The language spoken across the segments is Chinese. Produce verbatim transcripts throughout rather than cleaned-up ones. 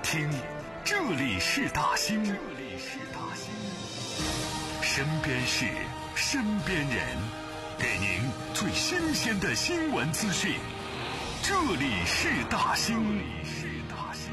听，这里是大兴，这里是大兴，身边事，身边人，给您最新鲜的新闻资讯。这里是大兴，这里是大兴。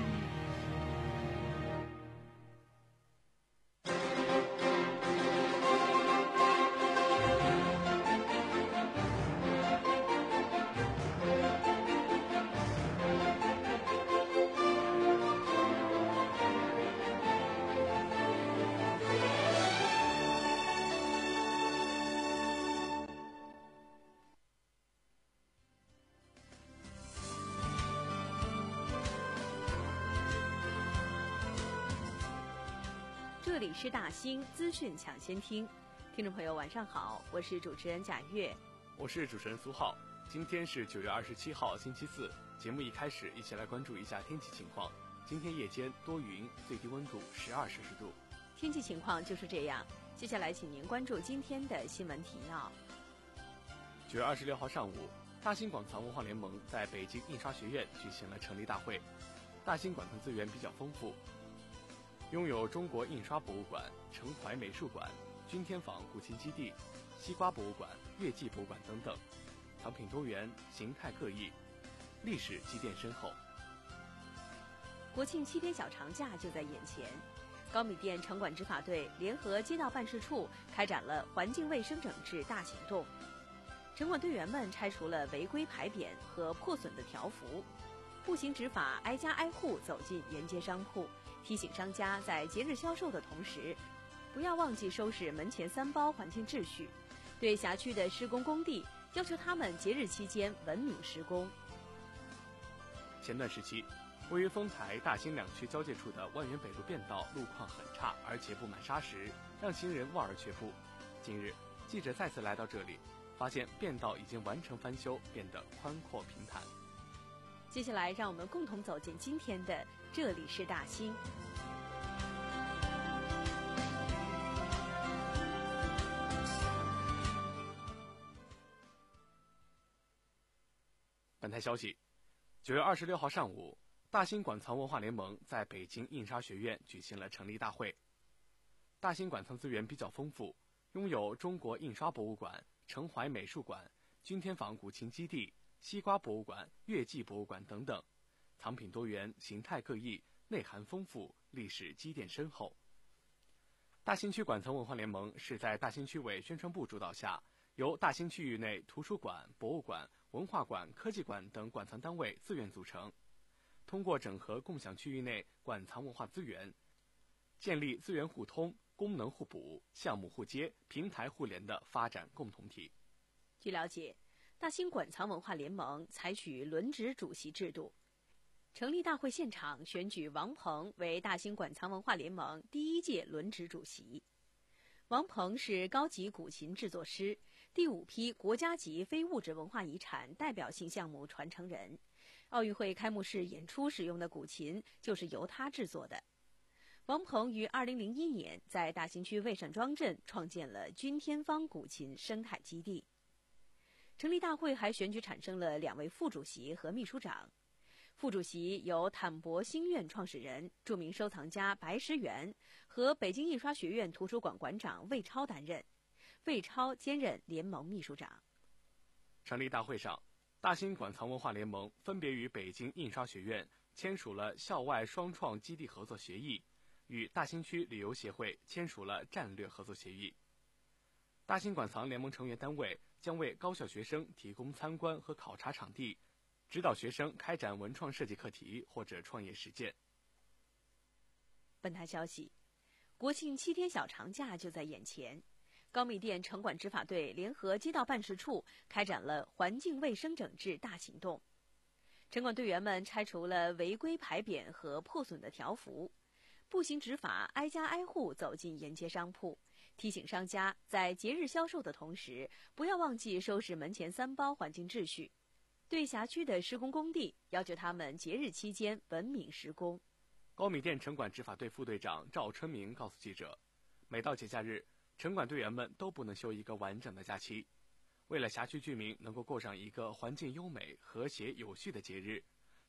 这里是大兴资讯抢先听，听众朋友晚上好，我是主持人贾月， 我是主持人苏浩。今天是九月二十七号星期四，节目一开始一起来关注一下天气情况。今天夜间多云，最低温度十二摄氏度。 天气情况就是这样，接下来请您关注今天的新闻提要。 九月二十六号上午，大兴馆藏文化联盟在北京印刷学院举行了成立大会。大兴馆藏资源比较丰富，拥有中国印刷博物馆、城怀美术馆、君天坊古琴基地、西瓜博物馆、乐记博物馆等等，藏品多元，形态各异，历史积淀深厚。 国庆七天小长假就在眼前，高米店城管执法队联合街道办事处开展了环境卫生整治大行动。城管队员们拆除了违规牌匾和破损的条幅，步行执法挨家挨户走进沿街商铺，提醒商家在节日销售的同时，不要忘记收拾门前三包环境秩序。对辖区的施工工地，要求他们节日期间文明施工。 前段时期，位于丰台、大兴两区交界处的万源北路便道路况很差，而且布满沙石，让行人望而却步。近日，记者再次来到这里，发现便道已经完成翻修，变得宽阔平坦。 接下来让我们共同走进今天的这里是大兴。 本台消息，九月二十六号上午，大兴馆藏文化联盟在北京印刷学院举行了成立大会。大兴馆藏资源比较丰富，拥有中国印刷博物馆、城怀美术馆、君天坊古琴基地、西瓜博物馆、乐记博物馆等等，藏品多元，形态各异，内涵丰富，历史积淀深厚。大兴区馆藏文化联盟是在大兴区委宣传部主导下，由大兴区域内图书馆、博物馆、文化馆、科技馆等馆藏单位自愿组成，通过整合共享区域内馆藏文化资源，建立资源互通、功能互补、项目互接、平台互联的发展共同体。 据了解，大兴馆藏文化联盟采取轮值主席制度，成立大会现场选举王鹏为大兴馆藏文化联盟第一届轮值主席。王鹏是高级古琴制作师，第五批国家级非物质文化遗产代表性项目传承人，奥运会开幕式演出使用的古琴就是由他制作的。王鹏于二零零一年在大兴区魏善庄镇创建了君天坊古琴生态基地。成立大会还选举产生了两位副主席和秘书长。副主席由坦博星院创始人、著名收藏家白石元和北京印刷学院图书馆馆长魏超担任，魏超兼任联盟秘书长。 成立大会上，大兴馆藏文化联盟分别与北京印刷学院签署了校外双创基地合作协议，与大兴区旅游协会签署了战略合作协议。大兴馆藏联盟成员单位将为高校学生提供参观和考察场地，指导学生开展文创设计课题或者创业实践。 本台消息，国庆七天小长假就在眼前，高密店城管执法队联合街道办事处开展了环境卫生整治大行动。城管队员们拆除了违规牌匾和破损的条幅，步行执法挨家挨户走进沿街商铺，提醒商家在节日销售的同时，不要忘记收拾门前三包环境秩序。对辖区的施工工地，要求他们节日期间文明施工。 高米店城管执法队副队长赵春明告诉记者，每到节假日，城管队员们都不能休一个完整的假期。为了辖区居民能够过上一个环境优美、和谐、有序的节日，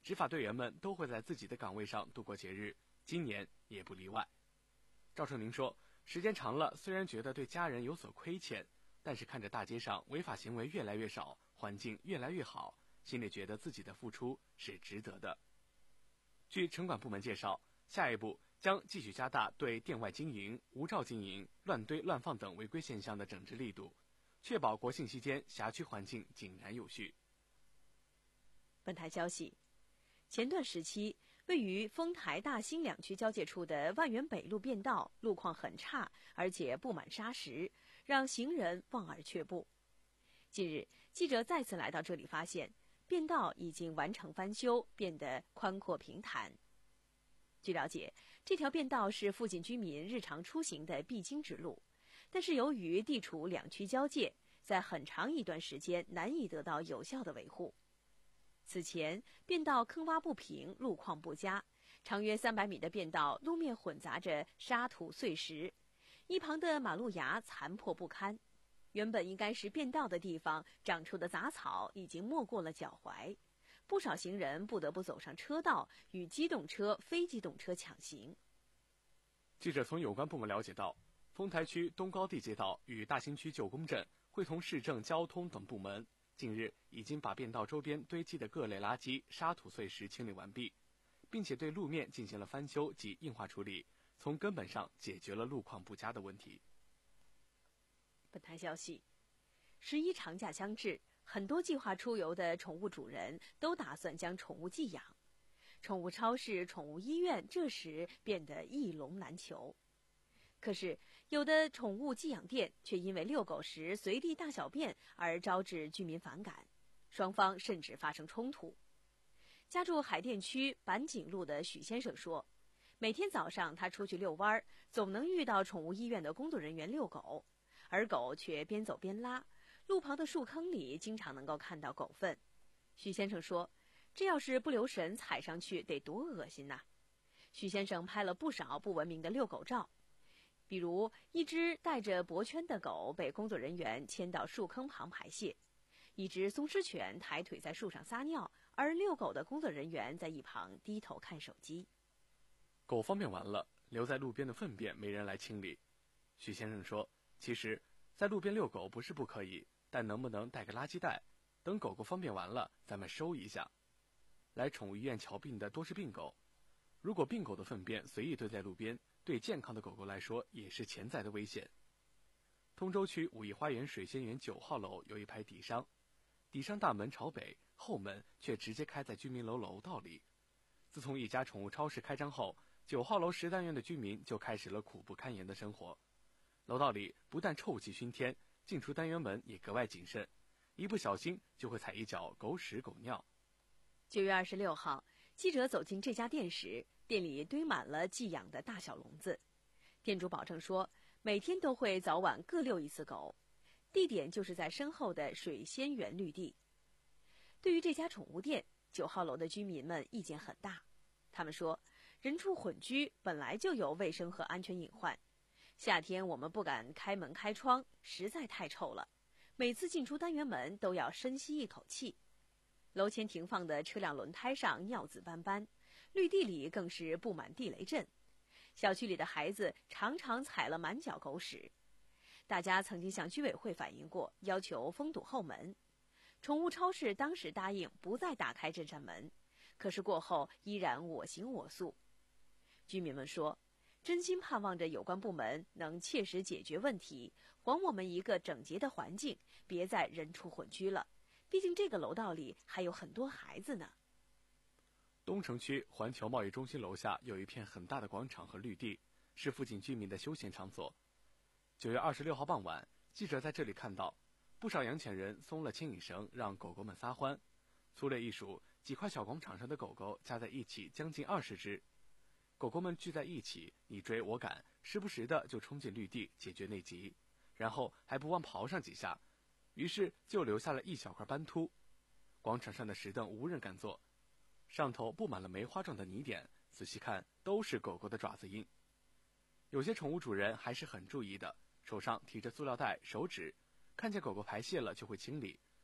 执法队员们都会在自己的岗位上度过节日，今年也不例外。赵春明说，时间长了，虽然觉得对家人有所亏欠，但是看着大街上违法行为越来越少，环境越来越好，心里觉得自己的付出是值得的。据城管部门介绍，下一步将继续加大对店外经营、无照经营、乱堆乱放等违规现象的整治力度，确保国庆期间辖区环境井然有序。 本台消息，前段时期位于丰台大兴两区交界处的万源北路便道路况很差，而且布满沙石，让行人望而却步。近日，记者再次来到这里，发现便道已经完成翻修，变得宽阔平坦。据了解，这条便道是附近居民日常出行的必经之路，但是由于地处两区交界，在很长一段时间难以得到有效的维护。此前，便道坑洼不平，路况不佳，长约三百米的便道路面混杂着沙土碎石，一旁的马路牙残破不堪。原本应该是便道的地方，长出的杂草已经没过了脚踝，不少行人不得不走上车道，与机动车、非机动车抢行。 记者从有关部门了解到，丰台区东高地街道与大兴区旧宫镇会同市政交通等部门，近日已经把便道周边堆积的各类垃圾、沙土碎石清理完毕，并且对路面进行了翻修及硬化处理，从根本上解决了路况不佳的问题。 本台消息，十一长假将至，很多计划出游的宠物主人都打算将宠物寄养，宠物超市、宠物医院这时变得一笼难求。可是，有的宠物寄养店却因为遛狗时随地大小便而招致居民反感，双方甚至发生冲突。家住海淀区板井路的许先生说，每天早上他出去遛弯，总能遇到宠物医院的工作人员遛狗，而狗却边走边拉，路旁的树坑里经常能够看到狗粪。许先生说，这要是不留神踩上去得多恶心呐！许先生拍了不少不文明的遛狗照，比如一只带着脖圈的狗被工作人员牵到树坑旁排泄，一只松狮犬抬腿在树上撒尿，而遛狗的工作人员在一旁低头看手机。 狗方便完了，留在路边的粪便没人来清理。许先生说，其实在路边遛狗不是不可以，但能不能带个垃圾袋，等狗狗方便完了咱们收一下。来宠物医院瞧病的多是病狗，如果病狗的粪便随意堆在路边，对健康的狗狗来说也是潜在的危险。通州区武义花园水仙园九号楼有一排底商，底商大门朝北，后门却直接开在居民楼楼道里。自从一家宠物超市开张后，九号楼十单元的居民就开始了苦不堪言的生活。楼道里不但臭气熏天，进出单元门也格外谨慎，一不小心就会踩一脚狗屎狗尿。 九月二十六号，记者走进这家店时，店里堆满了寄养的大小笼子。店主保证说，每天都会早晚各遛一次狗，地点就是在身后的水仙园绿地。对于这家宠物店，九号楼的居民们意见很大。他们说，人畜混居本来就有卫生和安全隐患，夏天我们不敢开门开窗，实在太臭了，每次进出单元门都要深吸一口气。楼前停放的车辆轮胎上尿渍斑斑，绿地里更是布满地雷阵，小区里的孩子常常踩了满脚狗屎。大家曾经向居委会反映过，要求封堵后门。宠物超市当时答应不再打开这扇门，可是过后依然我行我素。居民们说，真心盼望着有关部门能切实解决问题，还我们一个整洁的环境，别再人畜混居了。毕竟这个楼道里还有很多孩子呢。 东城区环球贸易中心楼下有一片很大的广场和绿地，是附近居民的休闲场所。九月二十六号傍晚，记者在这里看到不少养犬人松了牵引绳，让狗狗们撒欢。粗略一数，几块小广场上的狗狗加在一起将近二十只。狗狗们聚在一起，你追我赶，时不时的就冲进绿地解决内急，然后还不忘刨上几下，于是就留下了一小块斑秃。广场上的石凳无人敢坐，上头布满了梅花状的泥点，仔细看都是狗狗的爪子印。有些宠物主人还是很注意的，手上提着塑料袋、手纸，看见狗狗排泄了就会清理。可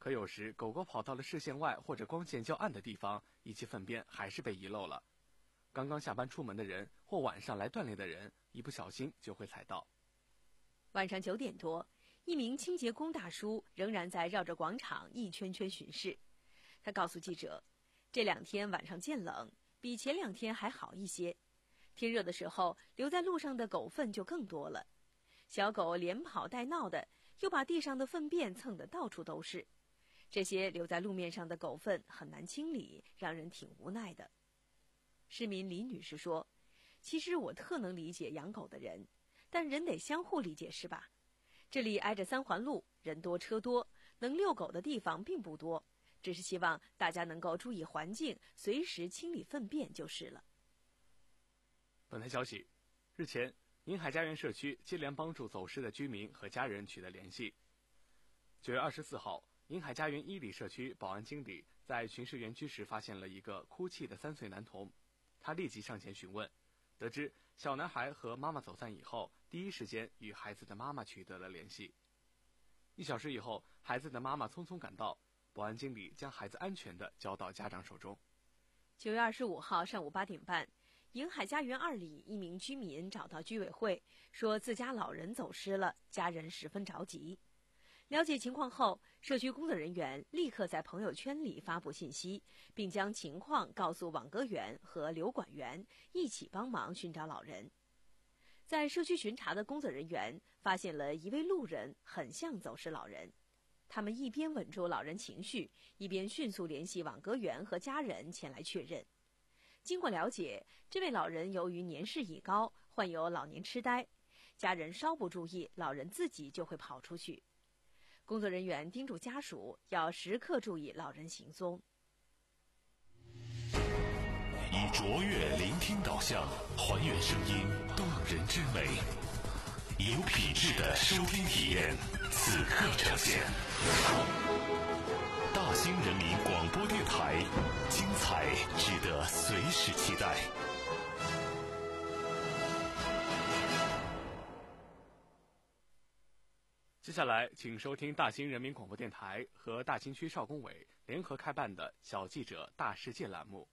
可有时狗狗跑到了视线外或者光线较暗的地方，一起粪便还是被遗漏了。刚刚下班出门的人或晚上来锻炼的人，一不小心就会踩到。 晚上九点多，一名清洁工大叔仍然在绕着广场一圈圈巡视。他告诉记者，这两天晚上渐冷，比前两天还好一些。天热的时候，留在路上的狗粪就更多了。小狗连跑带闹的，又把地上的粪便蹭得到处都是。这些留在路面上的狗粪很难清理，让人挺无奈的。市民李女士说，其实我特能理解养狗的人，但人得相互理解是吧？这里挨着三环路，人多车多，能遛狗的地方并不多，只是希望大家能够注意环境，随时清理粪便就是了。 本台消息，日前宁海家园社区接连帮助走失的居民和家人取得联系。九月二十四号，宁海家园一里社区保安经理在巡视园区时发现了一个哭泣的三岁男童，他立即上前询问，得知小男孩和妈妈走散以后，第一时间与孩子的妈妈取得了联系。一小时以后，孩子的妈妈匆匆赶到，保安经理将孩子安全地交到家长手中。 九月二十五号上午八点半，宁海家园二里一名居民找到居委会，说自家老人走失了，家人十分着急。了解情况后，社区工作人员立刻在朋友圈里发布信息，并将情况告诉网格员和留管员，一起帮忙寻找老人。在社区巡查的工作人员发现了一位路人很像走失老人，他们一边稳住老人情绪，一边迅速联系网格员和家人前来确认。经过了解，这位老人由于年事已高，患有老年痴呆，家人稍不注意，老人自己就会跑出去。工作人员叮嘱家属要时刻注意老人行踪。 以卓越聆听导向，还原声音动人之美，以有品质的收听体验，此刻呈现。大兴人民广播电台，精彩值得随时期待。 接下来，请收听大兴人民广播电台和大兴区少工委联合开办的小记者大世界栏目。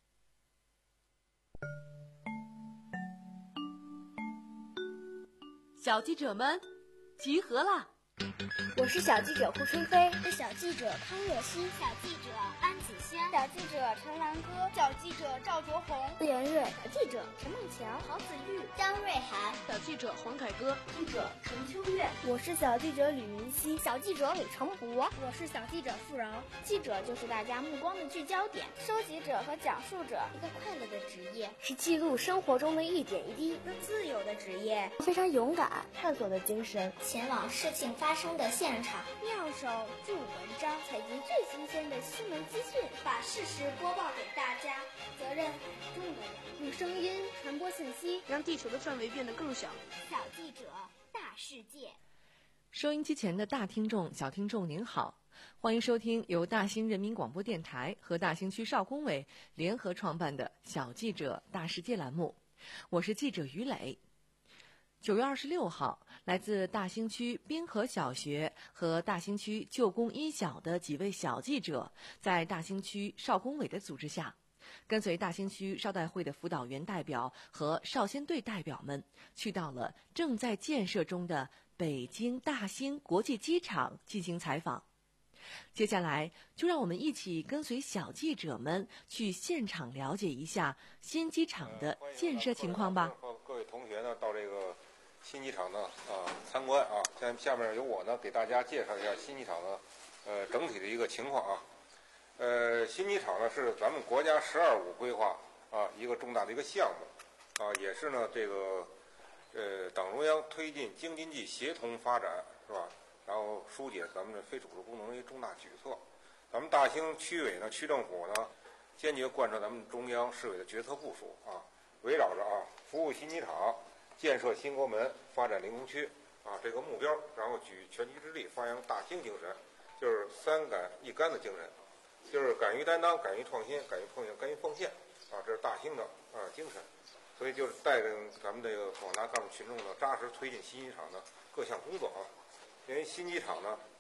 小记者们，集合啦！ 我是小记者胡春飞， 是小记者康若曦， 小记者安子轩， 小记者陈兰歌， 小记者赵卓红， 顾元瑞， 小记者陈梦强， 郝子玉，张瑞涵， 小记者黄凯歌， 记者陈秋月， 我是小记者吕云熙， 小记者李成博， 我是小记者付饶。 记者就是大家目光的聚焦点， 收集者和讲述者， 一个快乐的职业， 是记录生活中的一点一滴， 一个自由的职业， 非常勇敢，探索的精神， 前往事情发生的现场， 妙手著文章， 采集最新鲜的新闻资讯， 把事实播报给大家。责任很重的人， 用声音传播信息， 让地球的范围变得更小。 小记者，大世界。 收音机前的大听众、小听众您好，欢迎收听由大兴人民广播电台和大兴区少工委联合创办的小记者大世界栏目，我是记者于磊。九月二十六号，来自大兴区滨河小学和大兴区旧宫一小的几位小记者，在大兴区少工委的组织下，跟随大兴区少代会的辅导员代表和少先队代表们，去到了正在建设中的北京大兴国际机场进行采访。接下来，就让我们一起跟随小记者们去现场了解一下新机场的建设情况吧。 呃、各位同学呢，到这个新机场呢啊参观啊，下下面由我呢给大家介绍一下新机场的呃整体的一个情况啊。呃，新机场呢是咱们国家“十二五”规划啊一个重大的一个项目啊，也是呢这个呃党中央推进京津冀协同发展是吧？然后疏解咱们的非主流功能的一个重大举措。咱们大兴区委呢、区政府呢，坚决贯彻咱们中央市委的决策部署啊，围绕着啊服务新机场、建设新国门、发展临工区啊这个目标，然后举全局之力发扬大兴精神，就是三敢一干的精神，就是敢于担当、敢于创新、敢于碰硬、敢于奉献啊，这是大兴的啊精神。所以就是带领咱们这个广大干部群众呢，扎实推进新机场的各项工作啊。因为新机场呢，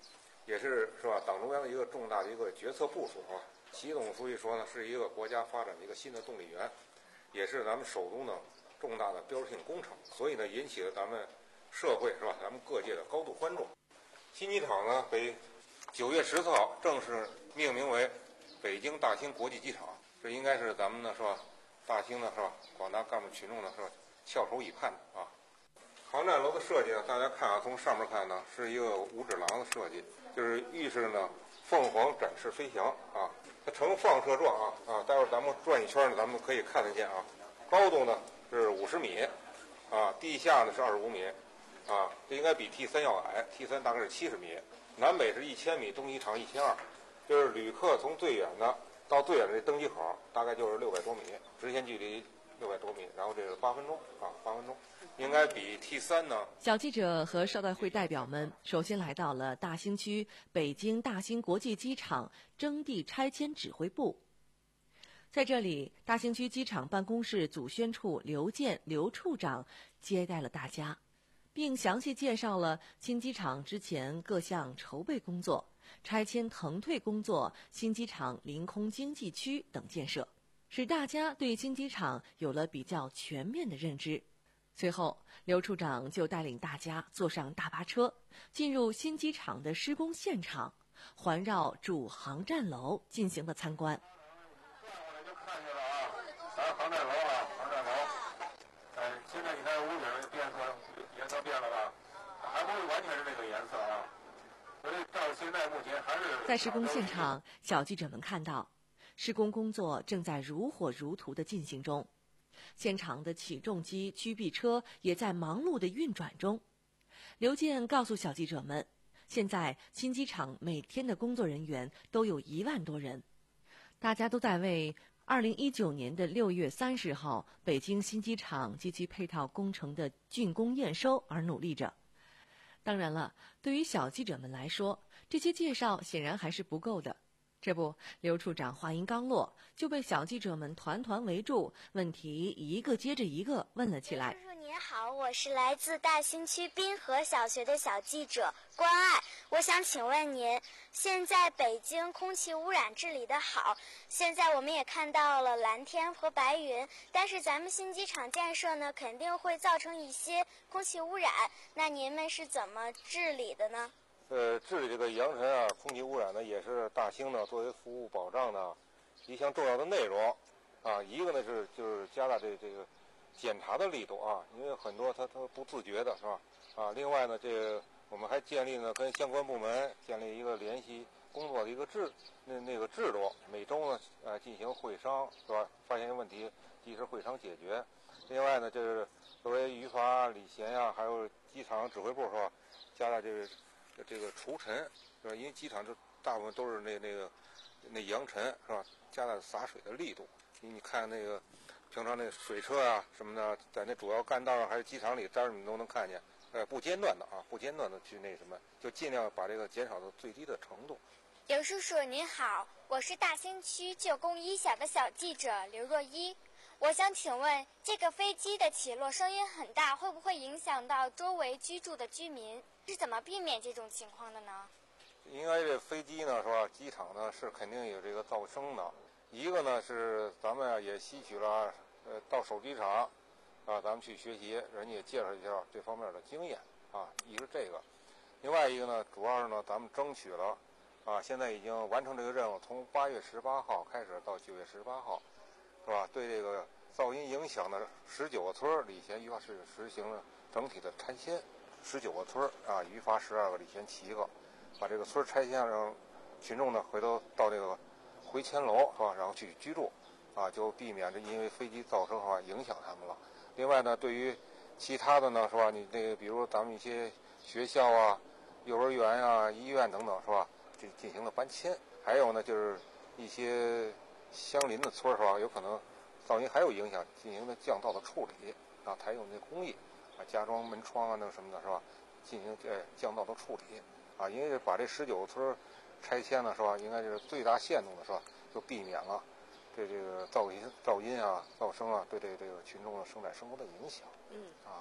也是是吧？党中央的一个重大的一个决策部署啊。习总书记说呢，是一个国家发展的一个新的动力源，也是咱们首都呢重大的标志性工程，所以呢引起了咱们社会是吧，咱们各界的高度关注。新机场呢被九月十四号正式命名为北京大兴国际机场，这应该是咱们呢是吧，大兴呢是吧，广大干部群众呢是吧，翘首以盼的啊。航站楼的设计呢，大家看啊，从上面看呢是一个五指廊的设计，就是预示呢凤凰展翅飞翔啊，它呈放射状啊啊，待会儿咱们转一圈呢，咱们可以看得见啊。高度呢是五十米，啊，地下呢是二十五米，啊，这应该比 T 三要矮 ，T 三大概是七十米，南北是一千米，东西长一千二，就是旅客从最远的到最远的这登机口大概就是六百多米，直线距离六百多米，然后这是八分钟啊，八分钟。应该比 T 三呢。 小记者和招待会代表们首先来到了大兴区北京大兴国际机场征地拆迁指挥部。在这里，大兴区机场办公室组宣处刘健刘处长接待了大家，并详细介绍了新机场之前各项筹备工作、拆迁腾退工作、新机场临空经济区等建设，使大家对新机场有了比较全面的认知。随后，刘处长就带领大家坐上大巴车，进入新机场的施工现场，环绕主航站楼进行了参观。 我就看见了啊，咱航站楼啊，航站楼，哎，现在你看屋顶变色，颜色变了吧？还不是完全是这个颜色啊。所以到现在目前还是在施工现场，小记者们看到，施工工作正在如火如荼地进行中。现场的起重机、驱臂车也在忙碌的运转中。刘健告诉小记者们，现在新机场每天的工作人员都有一万多人，大家都在为二零一九年的六月三十号北京新机场及其配套工程的竣工验收而努力着。当然了，对于小记者们来说，这些介绍显然还是不够的。这不，刘处长话音刚落，就被小记者们团团围住，问题一个接着一个问了起来。 叔叔您好，我是来自大兴区滨河小学的小记者关爱，我想请问您，现在北京空气污染治理的好，现在我们也看到了蓝天和白云，但是咱们新机场建设呢，肯定会造成一些空气污染，那您们是怎么治理的呢？ 呃，治理这个扬尘啊、空气污染呢，也是大兴呢作为服务保障的一项重要的内容啊。一个呢是就是加大这这个检查的力度啊，因为很多他他不自觉的是吧？啊，另外呢，这个我们还建立呢跟相关部门建立一个联系工作的一个制那那个制度，每周呢呃进行会商是吧？发现问题及时会商解决。另外呢，就是作为语法、礼贤呀、啊，还有机场指挥部是吧？加大这个。这个除尘是吧？因为机场这大部分都是那那个那扬尘是吧？加大洒水的力度。你看那个平常那水车啊什么的，在那主要干道上还是机场里，当然你都能看见，呃，不间断的啊，不间断的去那什么，就尽量把这个减少到最低的程度。 刘叔叔您好，我是大兴区旧宫一小的小记者刘若一。我想请问，这个飞机的起落声音很大，会不会影响到周围居住的居民？是怎么避免这种情况的呢？ 应该这飞机呢是吧？机场呢是肯定有这个噪声的。一个呢是咱们啊也吸取了呃到首机场啊，咱们去学习，人家也介绍一下这方面的经验啊。一个这个，另外一个呢，主要是呢咱们争取了啊，现在已经完成这个任务，从八月十八号开始到九月十八号。是吧？对这个噪音影响的十九个村里前，语法是实行了整体的拆迁。十九个村啊，语法十二个，里前七个，把这个村拆迁，让群众呢回头到这个回迁楼是吧？然后去居住，啊，就避免这因为飞机噪声啊影响他们了。另外呢，对于其他的呢是吧？你那个比如咱们一些学校啊、幼儿园啊、医院等等是吧？这进行了搬迁。还有呢，就是一些相邻的村是吧？有可能噪音还有影响，进行了降噪的处理啊，采用那工艺啊，加装门窗啊，那什么的是吧？进行呃降噪的处理啊，因为把这十九个村拆迁了是吧？应该就是最大限度的是吧？就避免了对这个噪音、噪音啊、噪声啊，对这个这个群众的生产生活的影响。 嗯啊。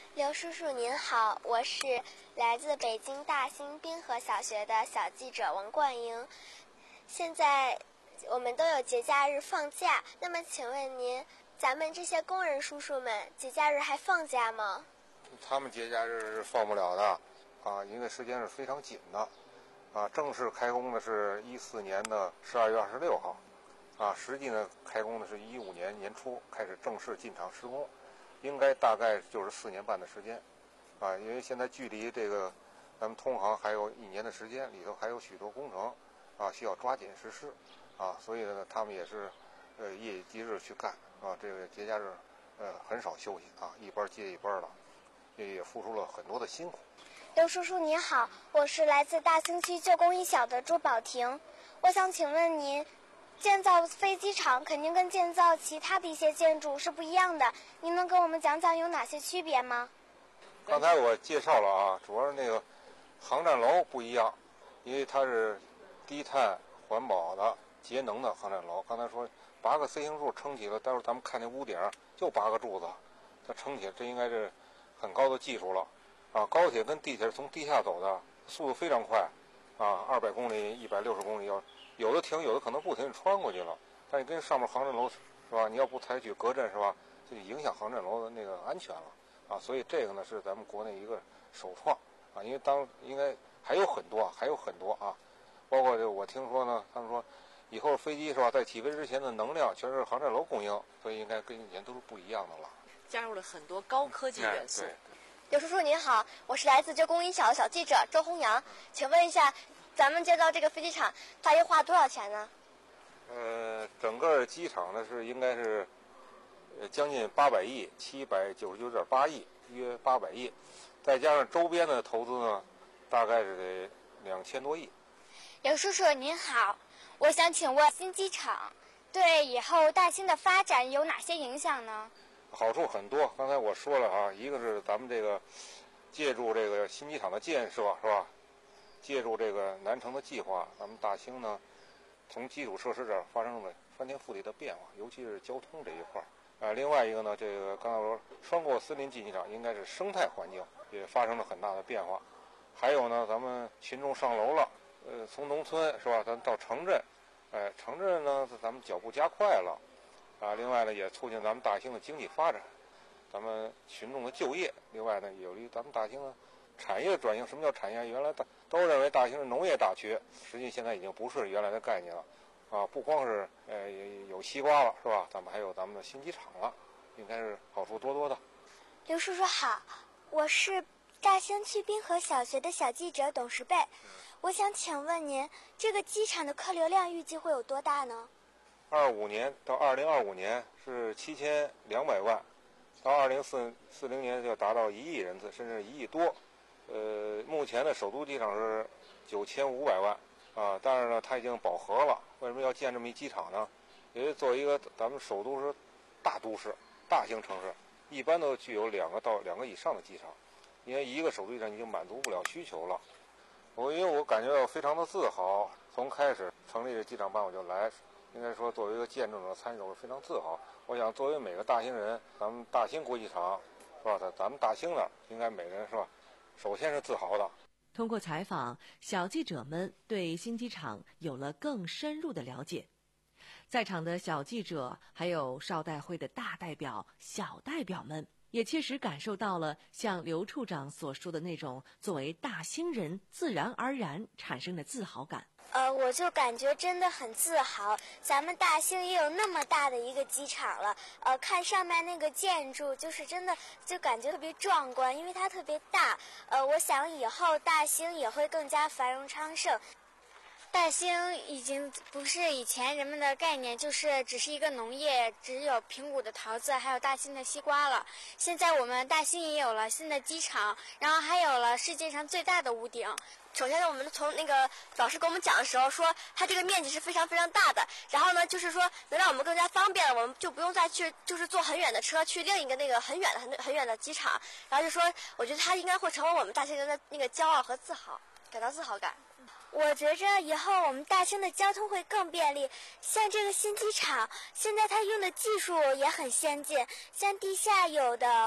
刘叔叔您好，我是来自北京大兴滨河小学的小记者王冠英。现在我们都有节假日放假，那么请问您，咱们这些工人叔叔们节假日还放假吗？ 他们节假日是放不了的啊，因为时间是非常紧的啊。正式开工的是一四年的十二月二十六号啊，实际呢开工的是一五年年初开始正式进场施工，应该大概就是四年半的时间啊。因为现在距离这个咱们通航还有一年的时间，里头还有许多工程啊需要抓紧实施啊，所以呢他们也是呃夜以继日去干啊。这个节假日呃很少休息啊，一班接一班的，也也付出了很多的辛苦。 刘叔叔您好，我是来自大兴区旧工艺小的朱宝婷，我想请问您，建造飞机场肯定跟建造其他的一些建筑是不一样的，您能跟我们讲讲有哪些区别吗？ 刚才我介绍了啊，主要是那个航站楼不一样，因为它是低碳环保的节能的航站楼。刚才说八个 C 型柱撑起了，待会儿咱们看那屋顶就八个柱子，它撑起来，这应该是很高的技术了啊。高铁跟地铁从地下走的，速度非常快啊，二百公里、一百六十公里要。有的停，有的可能不停，穿过去了。但是跟上面航站楼是吧？你要不采取隔震是吧？就影响航站楼的那个安全了啊。所以这个呢是咱们国内一个首创啊。因为当应该还有很多，还有很多啊。包括这我听说呢，他们说以后飞机是吧，在起飞之前的能量全是航站楼供应，所以应该跟以前都是不一样的了。 加入了很多高科技元素。 嗯、 刘叔叔您好，我是来自旧工艺小的小记者周红阳，请问一下，咱们建造这个飞机场大约花多少钱呢？ 呃，整个机场呢是应该是呃将近八百亿，七百九十九点八亿，约八百亿，再加上周边的投资呢，大概是得两千多亿。 刘叔叔您好，我想请问新机场对以后大兴的发展有哪些影响呢？ 好处很多，刚才我说了啊，一个是咱们这个借助这个新机场的建设是吧？借助这个南城的计划，咱们大兴呢，从基础设施这儿发生了翻天覆地的变化，尤其是交通这一块儿。啊，另外一个呢，这个刚才我说双过森林竞技场应该是生态环境也发生了很大的变化。还有呢，咱们群众上楼了，呃，从农村是吧，咱到城镇，哎，城镇呢，咱们脚步加快了，啊，另外呢，也促进咱们大兴的经济发展，咱们群众的就业。另外呢，有利于咱们大兴呢产业转型。什么叫产业？原来大都认为大兴是农业大区，实际现在已经不是原来的概念了，啊，不光是呃有西瓜了是吧？咱们还有咱们的新机场了，应该是好处多多的。 刘叔叔好，我是大兴区滨河小学的小记者董石贝，我想请问您，这个机场的客流量预计会有多大呢？ 二五年到二零二五年是七千两百万，到二零四四零年就达到一亿人次，甚至一亿多。呃，目前的首都机场是九千五百万啊，但是呢，它已经饱和了。为什么要建这么一机场呢？因为作为一个咱们首都是大都市、大型城市，一般都具有两个到两个以上的机场，因为一个首都机场已经满足不了需求了。我因为我感觉到非常的自豪，从开始成立这机场办我就来，应该说作为一个见证者参与者，我非常自豪。我想作为每个大兴人，咱们大兴国际场是吧？在咱们大兴那儿，应该每个人是吧？首先是自豪的。 通过采访，小记者们对新机场有了更深入的了解。在场的小记者还有少代会的大代表、小代表们，也切实感受到了像刘处长所说的那种作为大兴人自然而然产生的自豪感。 呃，我就感觉真的很自豪，咱们大兴也有那么大的一个机场了。呃，看上面那个建筑，就是真的就感觉特别壮观，因为它特别大。呃，我想以后大兴也会更加繁荣昌盛。大兴已经不是以前人们的概念，就是只是一个农业，只有平谷的桃子，还有大兴的西瓜了。现在我们大兴也有了新的机场，然后还有了世界上最大的屋顶。首先呢，我们从那个老师跟我们讲的时候说，它这个面积是非常非常大的。然后呢，就是说能让我们更加方便，我们就不用再去就是坐很远的车去另一个那个很远的很很远的机场。然后就说，我觉得它应该会成为我们大兴人的那个骄傲和自豪，感到自豪感。我觉着以后我们大兴的交通会更便利，像这个新机场，现在它用的技术也很先进，像地下有的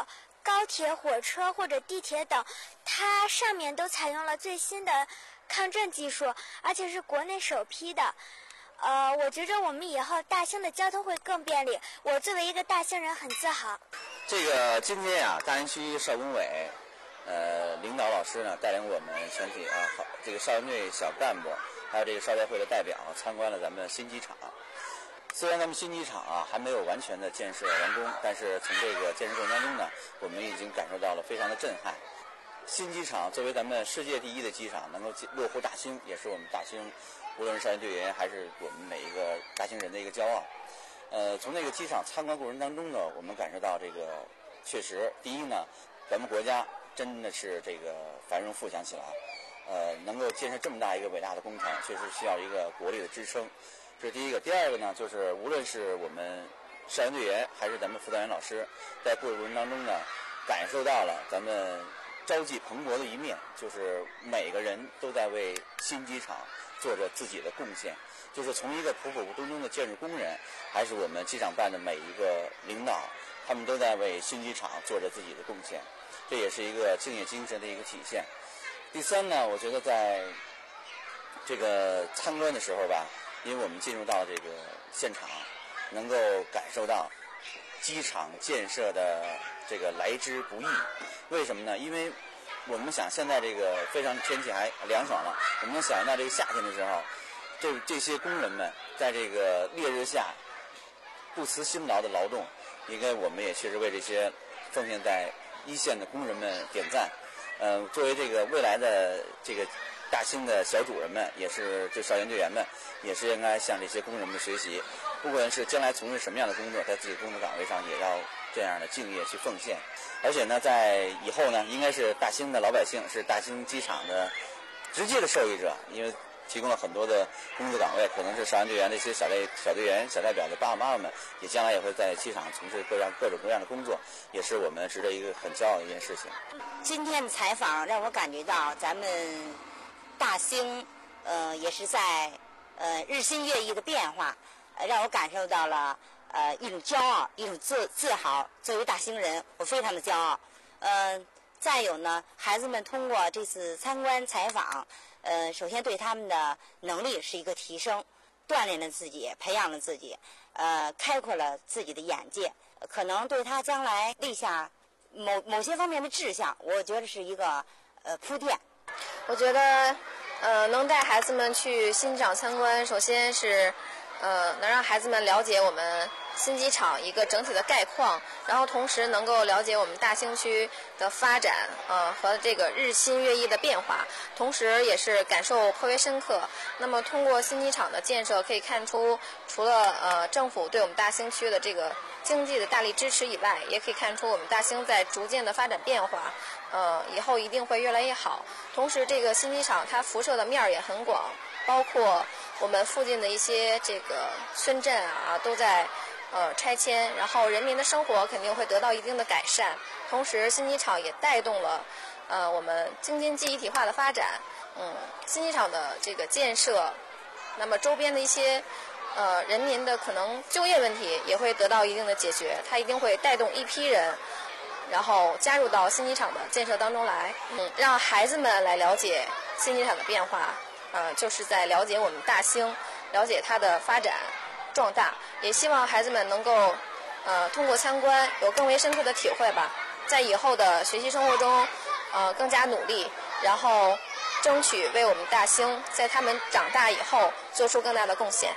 高铁、火车或者地铁等，它上面都采用了最新的抗震技术，而且是国内首批的。呃，我觉着我们以后大兴的交通会更便利，我作为一个大兴人很自豪。 这个今天啊，大兴区少工委呃领导老师呢带领我们全体啊好这个少先队小干部，还有这个少代会的代表参观了咱们新机场。虽然咱们新机场啊还没有完全的建设完工，但是从这个建设过程当中呢，我们已经感受到了非常的震撼。新机场作为咱们世界第一的机场，能够落户大兴，也是我们大兴无论是少先队员还是我们每一个大兴人的一个骄傲。呃，从那个机场参观过程当中呢，我们感受到这个确实，第一呢，咱们国家真的是这个繁荣富强起来，呃，能够建设这么大一个伟大的工程，确实需要一个国力的支撑。这是第一个。第二个呢，就是无论是我们少先队员还是咱们辅导员老师，在过程当中呢，感受到了咱们朝气蓬勃的一面，就是每个人都在为新机场做着自己的贡献，就是从一个普普通通的建筑工人，还是我们机场办的每一个领导，他们都在为新机场做着自己的贡献，这也是一个敬业精神的一个体现。第三呢，我觉得在这个参观的时候吧，因为我们进入到这个现场，能够感受到机场建设的这个来之不易。为什么呢？因为我们想现在这个非常天气还凉爽了，我们能想象到这个夏天的时候，这这些工人们在这个烈日下不辞辛劳的劳动，应该我们也确实为这些奉献在一线的工人们点赞。呃，作为这个未来的这个大兴的小主人们，也是这少先队员们，也是应该向这些工人们学习，不管是将来从事什么样的工作，在自己工作岗位上也要这样的敬业去奉献。而且呢，在以后呢，应该是大兴的老百姓是大兴机场的直接的受益者，因为提供了很多的工作岗位，可能是少先队员的一些小队小队员、小代表的爸爸妈妈们，也将来也会在机场从事各样各种各样的工作，也是我们值得一个很骄傲的一件事情。 今天的采访让我感觉到咱们大兴，呃，也是在呃日新月异的变化，呃，让我感受到了呃一种骄傲，一种自自豪。作为大兴人，我非常的骄傲。嗯、呃，再有呢，孩子们通过这次参观采访，呃，首先对他们的能力是一个提升，锻炼了自己，培养了自己，呃，开阔了自己的眼界，可能对他将来立下某某些方面的志向，我觉得是一个呃铺垫。 我觉得，呃，能带孩子们去新机场参观，首先是，呃，能让孩子们了解我们新机场一个整体的概况，然后同时能够了解我们大兴区的发展，呃，和这个日新月异的变化，同时也是感受颇为深刻。那么通过新机场的建设，可以看出，除了呃政府对我们大兴区的这个经济的大力支持以外，也可以看出我们大兴在逐渐的发展变化。呃，以后一定会越来越好。同时，这个新机场它辐射的面儿也很广，包括我们附近的一些这个村镇啊，都在呃拆迁，然后人民的生活肯定会得到一定的改善。同时，新机场也带动了呃我们京津冀一体化的发展。嗯，新机场的这个建设，那么周边的一些呃人民的可能就业问题也会得到一定的解决，它一定会带动一批人。然后加入到新机场的建设当中来，嗯，让孩子们来了解新机场的变化，呃，就是在了解我们大兴，了解它的发展壮大。也希望孩子们能够，呃，通过参观有更为深刻的体会吧，在以后的学习生活中，呃，更加努力，然后争取为我们大兴在他们长大以后做出更大的贡献。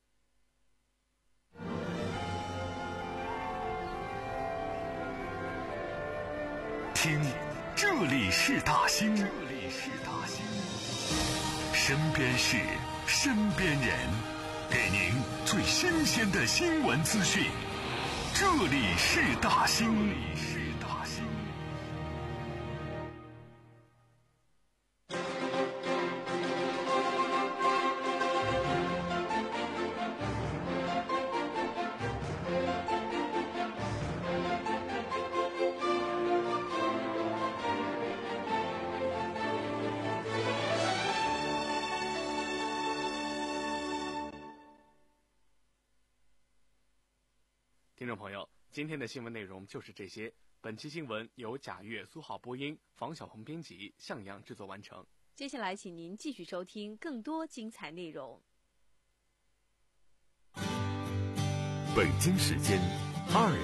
听，这里是大兴，这里是大兴，身边事，身边人，给您最新鲜的新闻资讯。这里是大兴，这里是大兴。 听众朋友，今天的新闻内容就是这些。 本期新闻由贾月、苏浩播音，房小红编辑，向阳制作完成。 接下来，请您继续收听更多精彩内容。 北京时间二